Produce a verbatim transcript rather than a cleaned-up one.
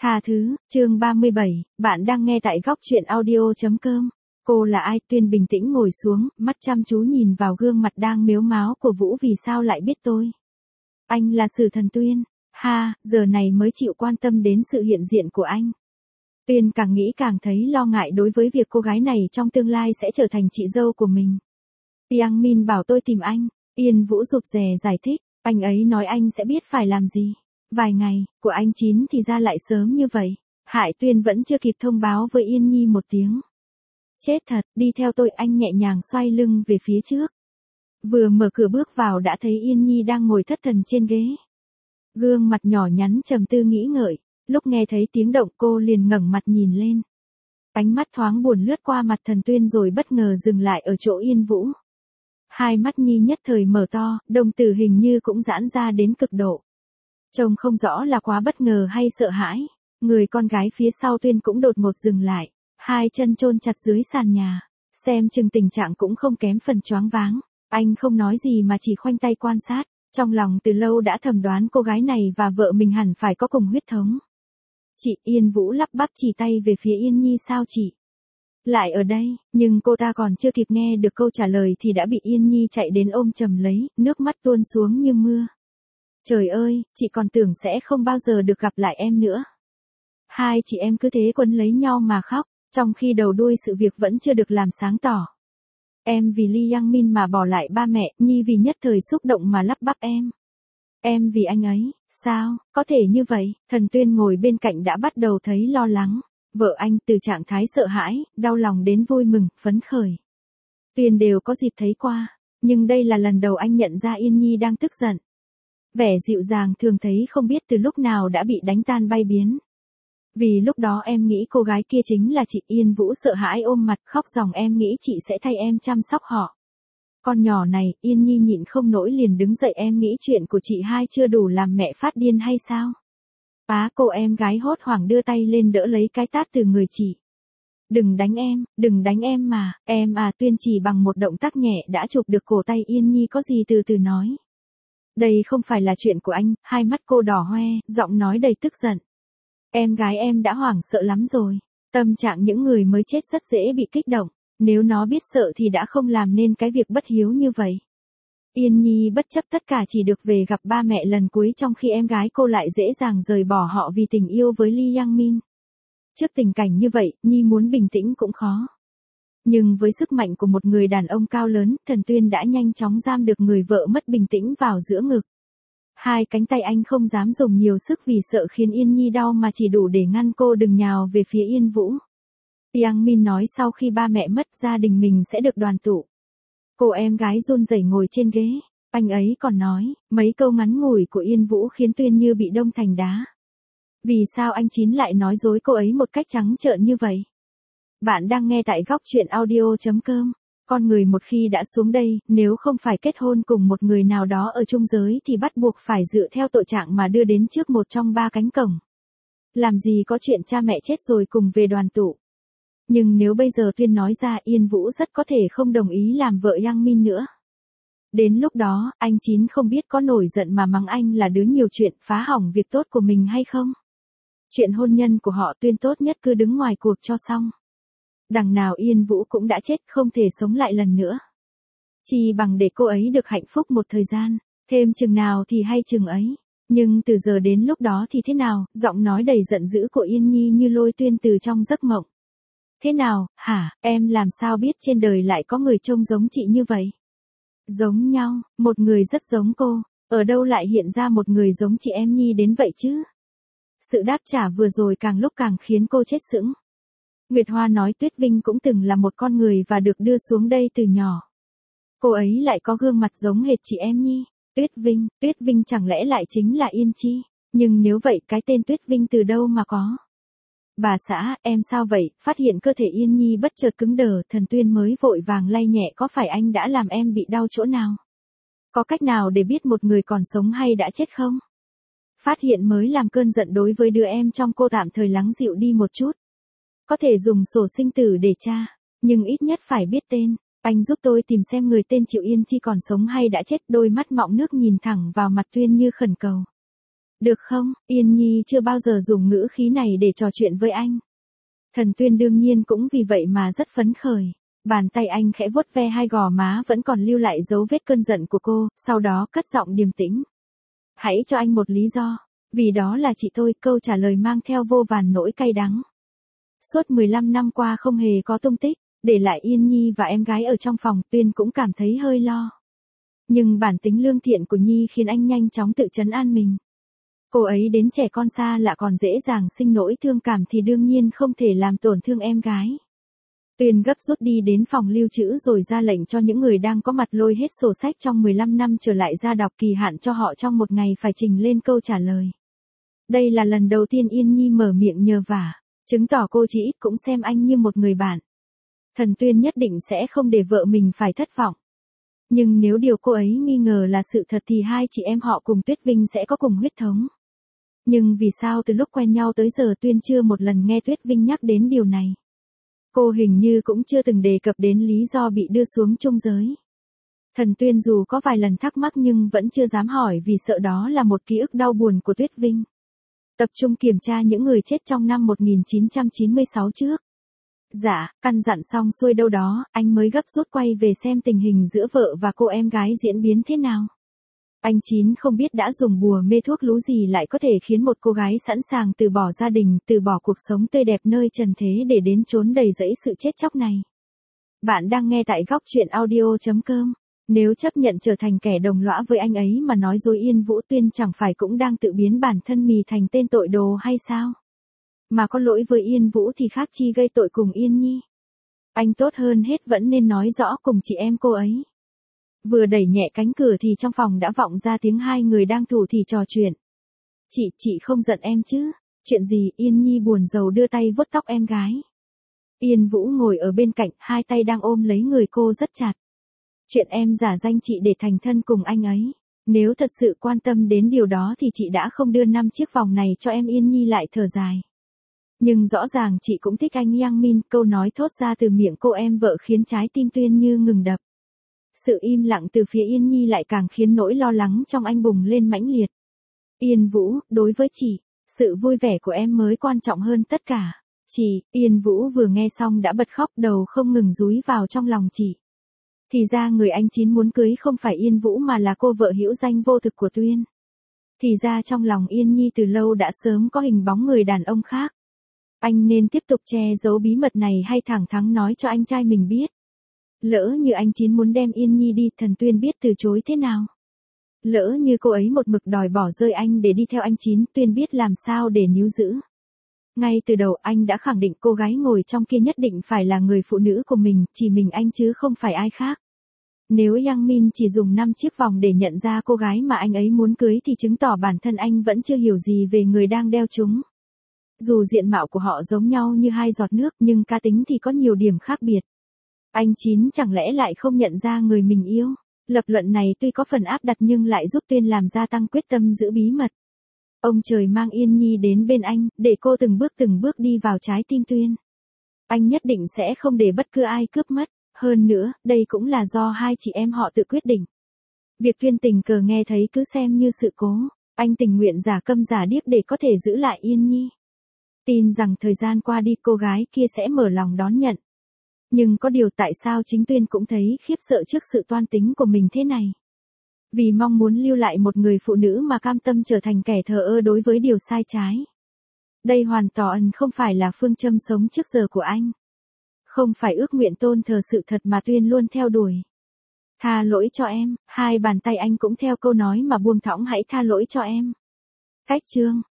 Tha thứ, chương ba mươi bảy, bạn đang nghe tại góc truyện audio chấm com. Cô là ai? Tuyên bình tĩnh ngồi xuống, mắt chăm chú nhìn vào gương mặt đang mếu máo của Vũ. Vì sao lại biết tôi? Anh là Sử Thần Tuyên. Ha, giờ này mới chịu quan tâm đến sự hiện diện của anh. Tuyên càng nghĩ càng thấy lo ngại đối với việc cô gái này trong tương lai sẽ trở thành chị dâu của mình. Yang Min bảo tôi tìm anh. Yên Vũ rụt rè giải thích, anh ấy nói anh sẽ biết phải làm gì. Vài ngày, của anh chín thì ra lại sớm như vậy. Hải Tuyên vẫn chưa kịp thông báo với Yên Nhi một tiếng. Chết thật, đi theo tôi. Anh nhẹ nhàng xoay lưng về phía trước. Vừa mở cửa bước vào đã thấy Yên Nhi đang ngồi thất thần trên ghế. Gương mặt nhỏ nhắn trầm tư nghĩ ngợi, lúc nghe thấy tiếng động cô liền ngẩng mặt nhìn lên. Ánh mắt thoáng buồn lướt qua mặt Thần Tuyên rồi bất ngờ dừng lại ở chỗ Yên Vũ. Hai mắt Nhi nhất thời mở to, đồng tử hình như cũng giãn ra đến cực độ. Trông không rõ là quá bất ngờ hay sợ hãi. Người con gái phía sau Tuyên cũng đột ngột dừng lại, hai chân chôn chặt dưới sàn nhà, xem chừng tình trạng cũng không kém phần choáng váng. Anh không nói gì mà chỉ khoanh tay quan sát, trong lòng từ lâu đã thầm đoán cô gái này và vợ mình hẳn phải có cùng huyết thống. Chị, Yên Vũ lắp bắp chỉ tay về phía Yên Nhi. Sao chị lại ở đây? Nhưng cô ta còn chưa kịp nghe được câu trả lời thì đã bị Yên Nhi chạy đến ôm chầm lấy, nước mắt tuôn xuống như mưa. Trời ơi, chị còn tưởng sẽ không bao giờ được gặp lại em nữa. Hai chị em cứ thế quấn lấy nhau mà khóc, trong khi đầu đuôi sự việc vẫn chưa được làm sáng tỏ. Em vì Lee Yang Min mà bỏ lại ba mẹ, Nhi vì nhất thời xúc động mà lắp bắp em. Em vì anh ấy, sao, có thể như vậy? Thần Tuyên ngồi bên cạnh đã bắt đầu thấy lo lắng. Vợ anh từ trạng thái sợ hãi, đau lòng đến vui mừng, phấn khởi. Tuyên đều có dịp thấy qua, nhưng đây là lần đầu anh nhận ra Yên Nhi đang tức giận. Vẻ dịu dàng thường thấy không biết từ lúc nào đã bị đánh tan bay biến. Vì lúc đó em nghĩ cô gái kia chính là chị. Yên Vũ sợ hãi ôm mặt khóc ròng. Em nghĩ chị sẽ thay em chăm sóc họ. Con nhỏ này, Yên Nhi nhịn không nổi liền đứng dậy. Em nghĩ chuyện của chị hai chưa đủ làm mẹ phát điên hay sao? Á, cô em gái hốt hoảng đưa tay lên đỡ lấy cái tát từ người chị. Đừng đánh em, đừng đánh em mà, em à. Tuyên chỉ bằng một động tác nhẹ đã chụp được cổ tay Yên Nhi. Có gì từ từ nói. Đây không phải là chuyện của anh. Hai mắt cô đỏ hoe, giọng nói đầy tức giận. Em gái em đã hoảng sợ lắm rồi. Tâm trạng những người mới chết rất dễ bị kích động. Nếu nó biết sợ thì đã không làm nên cái việc bất hiếu như vậy. Yên Nhi bất chấp tất cả chỉ được về gặp ba mẹ lần cuối, trong khi em gái cô lại dễ dàng rời bỏ họ vì tình yêu với Lee Yang Min. Trước tình cảnh như vậy, Nhi muốn bình tĩnh cũng khó. Nhưng với sức mạnh của một người đàn ông cao lớn, Thần Tuyên đã nhanh chóng giam được người vợ mất bình tĩnh vào giữa ngực. Hai cánh tay anh không dám dùng nhiều sức vì sợ khiến Yên Nhi đau, mà chỉ đủ để ngăn cô đừng nhào về phía Yên Vũ. Yang Min nói sau khi ba mẹ mất gia đình mình sẽ được đoàn tụ. Cô em gái run rẩy ngồi trên ghế. Anh ấy còn nói, mấy câu ngắn ngủi của Yên Vũ khiến Tuyên như bị đông thành đá. Vì sao anh Chín lại nói dối cô ấy một cách trắng trợn như vậy? Bạn đang nghe tại góc truyện audio chấm com. Con người một khi đã xuống đây, nếu không phải kết hôn cùng một người nào đó ở chung giới thì bắt buộc phải dựa theo tội trạng mà đưa đến trước một trong ba cánh cổng. Làm gì có chuyện cha mẹ chết rồi cùng về đoàn tụ. Nhưng nếu bây giờ Tuyên nói ra, Yên Vũ rất có thể không đồng ý làm vợ Yang Min nữa. Đến lúc đó, anh Chín không biết có nổi giận mà mắng anh là đứa nhiều chuyện, phá hỏng việc tốt của mình hay không. Chuyện hôn nhân của họ Tuyên tốt nhất cứ đứng ngoài cuộc cho xong. Đằng nào Yên Vũ cũng đã chết, không thể sống lại lần nữa. Chỉ bằng để cô ấy được hạnh phúc một thời gian, thêm chừng nào thì hay chừng ấy. Nhưng từ giờ đến lúc đó thì thế nào? Giọng nói đầy giận dữ của Yên Nhi như lôi Tuyên từ trong giấc mộng. Thế nào, hả, em làm sao biết trên đời lại có người trông giống chị như vậy? Giống nhau, một người rất giống cô, ở đâu lại hiện ra một người giống chị em Nhi đến vậy chứ? Sự đáp trả vừa rồi càng lúc càng khiến cô chết sững. Nguyệt Hoa nói Tuyết Vinh cũng từng là một con người và được đưa xuống đây từ nhỏ. Cô ấy lại có gương mặt giống hệt chị em Nhi. Tuyết Vinh, Tuyết Vinh chẳng lẽ lại chính là Yên Chi? Nhưng nếu vậy cái tên Tuyết Vinh từ đâu mà có? Bà xã, em sao vậy? Phát hiện cơ thể Yên Nhi bất chợt cứng đờ, Thần Tuyên mới vội vàng lay nhẹ. Có phải anh đã làm em bị đau chỗ nào? Có cách nào để biết một người còn sống hay đã chết không? Phát hiện mới làm cơn giận đối với đứa em trong cô tạm thời lắng dịu đi một chút. Có thể dùng sổ sinh tử để tra, nhưng ít nhất phải biết tên. Anh giúp tôi tìm xem người tên Triệu Yên Chi còn sống hay đã chết. Đôi mắt mọng nước nhìn thẳng vào mặt Tuyên như khẩn cầu. Được không, Yên Nhi chưa bao giờ dùng ngữ khí này để trò chuyện với anh. Thần Tuyên đương nhiên cũng vì vậy mà rất phấn khởi. Bàn tay anh khẽ vuốt ve hai gò má vẫn còn lưu lại dấu vết cơn giận của cô, sau đó cất giọng điềm tĩnh. Hãy cho anh một lý do. Vì đó là chị tôi, câu trả lời mang theo vô vàn nỗi cay đắng. Suốt mười lăm năm qua không hề có tung tích, để lại Yên Nhi và em gái ở trong phòng, Tuyên cũng cảm thấy hơi lo. Nhưng bản tính lương thiện của Nhi khiến anh nhanh chóng tự trấn an mình. Cô ấy đến trẻ con xa lạ còn dễ dàng sinh nỗi thương cảm thì đương nhiên không thể làm tổn thương em gái. Tuyên gấp rút đi đến phòng lưu trữ rồi ra lệnh cho những người đang có mặt lôi hết sổ sách trong mười lăm năm trở lại ra đọc kỳ hạn cho họ trong một ngày phải trình lên câu trả lời. Đây là lần đầu tiên Yên Nhi mở miệng nhờ vả, chứng tỏ cô chỉ ít cũng xem anh như một người bạn. Thần Tuyên nhất định sẽ không để vợ mình phải thất vọng. Nhưng nếu điều cô ấy nghi ngờ là sự thật thì hai chị em họ cùng Tuyết Vinh sẽ có cùng huyết thống. Nhưng vì sao từ lúc quen nhau tới giờ Tuyên chưa một lần nghe Tuyết Vinh nhắc đến điều này? Cô hình như cũng chưa từng đề cập đến lý do bị đưa xuống chung giới. Thần Tuyên dù có vài lần thắc mắc nhưng vẫn chưa dám hỏi vì sợ đó là một ký ức đau buồn của Tuyết Vinh. Tập trung kiểm tra những người chết trong năm một nghìn chín trăm chín mươi sáu trước. Dạ, căn dặn xong xuôi đâu đó, anh mới gấp rút quay về xem tình hình giữa vợ và cô em gái diễn biến thế nào. Anh Chín không biết đã dùng bùa mê thuốc lú gì lại có thể khiến một cô gái sẵn sàng từ bỏ gia đình, từ bỏ cuộc sống tươi đẹp nơi trần thế để đến chốn đầy rẫy sự chết chóc này. Bạn đang nghe tại góc truyện audio chấm com. Nếu chấp nhận trở thành kẻ đồng lõa với anh ấy mà nói dối Yên Vũ Tuyên chẳng phải cũng đang tự biến bản thân mì thành tên tội đồ hay sao? Mà có lỗi với Yên Vũ thì khác chi gây tội cùng Yên Nhi. Anh tốt hơn hết vẫn nên nói rõ cùng chị em cô ấy. Vừa đẩy nhẹ cánh cửa thì trong phòng đã vọng ra tiếng hai người đang thủ thỉ trò chuyện. Chị, chị không giận em chứ? Chuyện gì? Yên Nhi buồn rầu đưa tay vuốt tóc em gái. Yên Vũ ngồi ở bên cạnh, hai tay đang ôm lấy người cô rất chặt. Chuyện em giả danh chị để thành thân cùng anh ấy. Nếu thật sự quan tâm đến điều đó thì chị đã không đưa năm chiếc vòng này cho em. Yên Nhi lại thở dài. Nhưng rõ ràng chị cũng thích anh Yang Min, câu nói thốt ra từ miệng cô em vợ khiến trái tim Tuyên như ngừng đập. Sự im lặng từ phía Yên Nhi lại càng khiến nỗi lo lắng trong anh bùng lên mãnh liệt. Yên Vũ, đối với chị, sự vui vẻ của em mới quan trọng hơn tất cả. Chị, Yên Vũ vừa nghe xong đã bật khóc, đầu không ngừng dúi vào trong lòng chị. Thì ra người anh Chín muốn cưới không phải Yên Vũ mà là cô vợ hữu danh vô thực của Tuyên. Thì ra trong lòng Yên Nhi từ lâu đã sớm có hình bóng người đàn ông khác. Anh nên tiếp tục che giấu bí mật này hay thẳng thắn nói cho anh trai mình biết? Lỡ như anh Chín muốn đem Yên Nhi đi, Thần Tuyên biết từ chối thế nào? Lỡ như cô ấy một mực đòi bỏ rơi anh để đi theo anh Chín, Tuyên biết làm sao để níu giữ? Ngay từ đầu anh đã khẳng định cô gái ngồi trong kia nhất định phải là người phụ nữ của mình, chỉ mình anh chứ không phải ai khác. Nếu Yang Min chỉ dùng năm chiếc vòng để nhận ra cô gái mà anh ấy muốn cưới thì chứng tỏ bản thân anh vẫn chưa hiểu gì về người đang đeo chúng. Dù diện mạo của họ giống nhau như hai giọt nước nhưng cá tính thì có nhiều điểm khác biệt. Anh Chín chẳng lẽ lại không nhận ra người mình yêu? Lập luận này tuy có phần áp đặt nhưng lại giúp Tuyên làm gia tăng quyết tâm giữ bí mật. Ông trời mang Yên Nhi đến bên anh, để cô từng bước từng bước đi vào trái tim Tuyên. Anh nhất định sẽ không để bất cứ ai cướp mất. Hơn nữa, đây cũng là do hai chị em họ tự quyết định. Việc Tuyên tình cờ nghe thấy cứ xem như sự cố. Anh tình nguyện giả câm giả điếc để có thể giữ lại Yên Nhi. Tin rằng thời gian qua đi cô gái kia sẽ mở lòng đón nhận. Nhưng có điều tại sao chính Tuyên cũng thấy khiếp sợ trước sự toan tính của mình thế này? Vì mong muốn lưu lại một người phụ nữ mà cam tâm trở thành kẻ thờ ơ đối với điều sai trái. Đây hoàn toàn không phải là phương châm sống trước giờ của anh. Không phải ước nguyện tôn thờ sự thật mà Tuyên luôn theo đuổi. Tha lỗi cho em, hai bàn tay anh cũng theo câu nói mà buông thõng hãy tha lỗi cho em. Cách chương